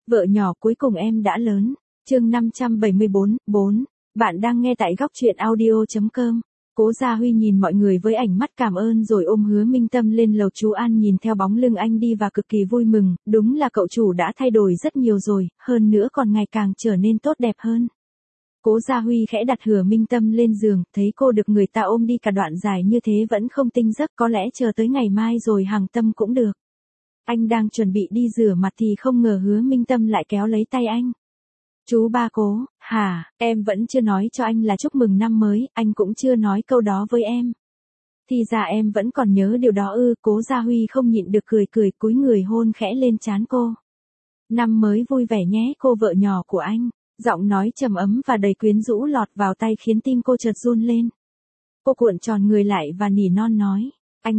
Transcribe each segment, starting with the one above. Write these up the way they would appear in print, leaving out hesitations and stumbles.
Vợ nhỏ cuối cùng em đã lớn. Chương 574, 4. Bạn đang nghe tại góc truyện audio.com. Cố Gia Huy nhìn mọi người với ánh mắt cảm ơn rồi ôm Hứa Minh Tâm lên lầu. Chú An nhìn theo bóng lưng anh đi và cực kỳ vui mừng, đúng là cậu chủ đã thay đổi rất nhiều rồi, hơn nữa còn ngày càng trở nên tốt đẹp hơn. Cố Gia Huy khẽ đặt Hứa Minh Tâm lên giường, thấy cô được người ta ôm đi cả đoạn dài như thế vẫn không tinh giấc, có lẽ chờ tới ngày mai rồi hàng tâm cũng được. Anh đang chuẩn bị đi rửa mặt thì không ngờ Hứa Minh Tâm lại kéo lấy tay anh. Chú ba Cố, hả, em vẫn chưa nói cho anh là chúc mừng năm mới, anh cũng chưa nói câu đó với em. Thì ra em vẫn còn nhớ điều đó ư. Cố Gia Huy không nhịn được cười cúi người hôn khẽ lên trán cô. Năm mới vui vẻ nhé cô vợ nhỏ của anh. Giọng nói trầm ấm và đầy quyến rũ lọt vào tay khiến tim cô chợt run lên. Cô cuộn tròn người lại và nỉ non nói,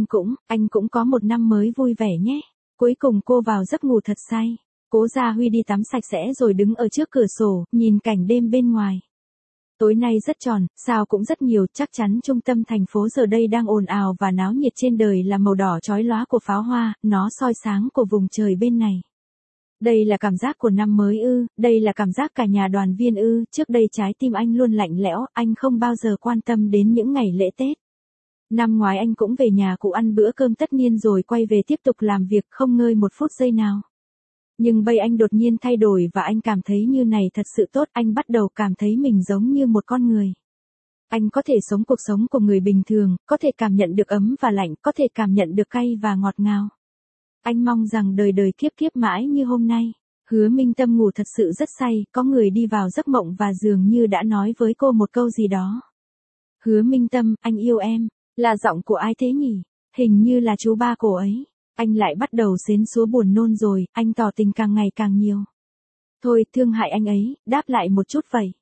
anh cũng có một năm mới vui vẻ nhé. Cuối cùng cô vào giấc ngủ thật say. Cố Gia Huy đi tắm sạch sẽ rồi đứng ở trước cửa sổ, nhìn cảnh đêm bên ngoài. Tối nay rất tròn, sao cũng rất nhiều, chắc chắn trung tâm thành phố giờ đây đang ồn ào và náo nhiệt. Trên đời là màu đỏ chói lóa của pháo hoa, nó soi sáng của vùng trời bên này. Đây là cảm giác của năm mới ư, đây là cảm giác cả nhà đoàn viên ư. Trước đây trái tim anh luôn lạnh lẽo, anh không bao giờ quan tâm đến những ngày lễ Tết. Năm ngoái anh cũng về nhà cụ ăn bữa cơm tất niên rồi quay về tiếp tục làm việc không ngơi một phút giây nào. Nhưng bây anh đột nhiên thay đổi và anh cảm thấy như này thật sự tốt, anh bắt đầu cảm thấy mình giống như một con người. Anh có thể sống cuộc sống của người bình thường, có thể cảm nhận được ấm và lạnh, có thể cảm nhận được cay và ngọt ngào. Anh mong rằng đời đời kiếp kiếp mãi như hôm nay. Hứa Minh Tâm ngủ thật sự rất say, có người đi vào giấc mộng và dường như đã nói với cô một câu gì đó. Hứa Minh Tâm, anh yêu em, là giọng của ai thế nhỉ? Hình như là chú ba cô ấy. Anh lại bắt đầu xến xúa buồn nôn rồi, anh tỏ tình càng ngày càng nhiều. Thôi, thương hại anh ấy, đáp lại một chút vậy.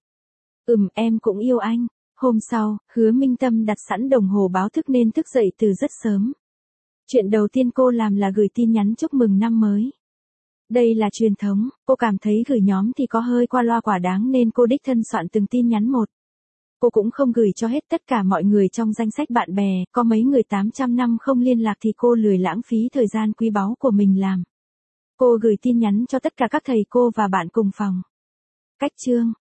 Em cũng yêu anh. Hôm sau, Hứa Minh Tâm đặt sẵn đồng hồ báo thức nên thức dậy từ rất sớm. Chuyện đầu tiên cô làm là gửi tin nhắn chúc mừng năm mới. Đây là truyền thống, cô cảm thấy gửi nhóm thì có hơi qua loa quả đáng nên cô đích thân soạn từng tin nhắn một. Cô cũng không gửi cho hết tất cả mọi người trong danh sách bạn bè, có mấy người 800 năm không liên lạc thì cô lười lãng phí thời gian quý báu của mình làm. Cô gửi tin nhắn cho tất cả các thầy cô và bạn cùng phòng. Cách chương,